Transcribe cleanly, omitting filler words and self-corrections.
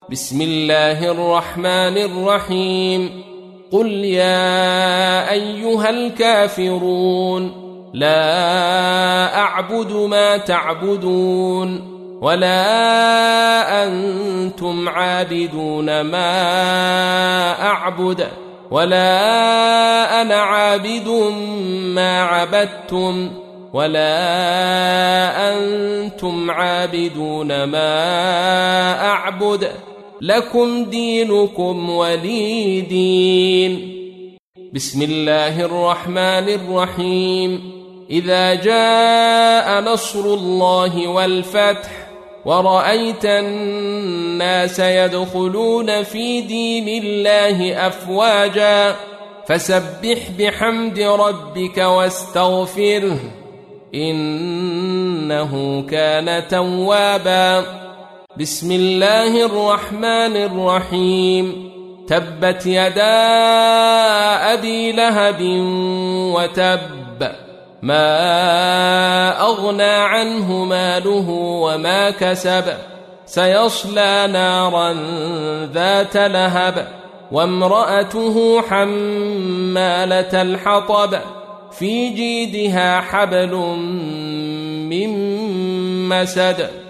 بسم الله الرحمن الرحيم قل يا أيها الكافرون لا أعبد ما تعبدون ولا أنتم عابدون ما أعبد ولا أنا عابد ما عبدتم ولا أنتم عابدون ما أعبد لكم دينكم ولي دين. بسم الله الرحمن الرحيم إذا جاء نصر الله والفتح ورأيت الناس يدخلون في دين الله أفواجا فسبح بحمد ربك واستغفره إنه كان توابا. بسم الله الرحمن الرحيم تبت يدا أبي لهب وتب ما أغنى عنه ماله وما كسب سيصلى نارا ذات لهب وامرأته حمالة الحطب في جيدها حبل من مسد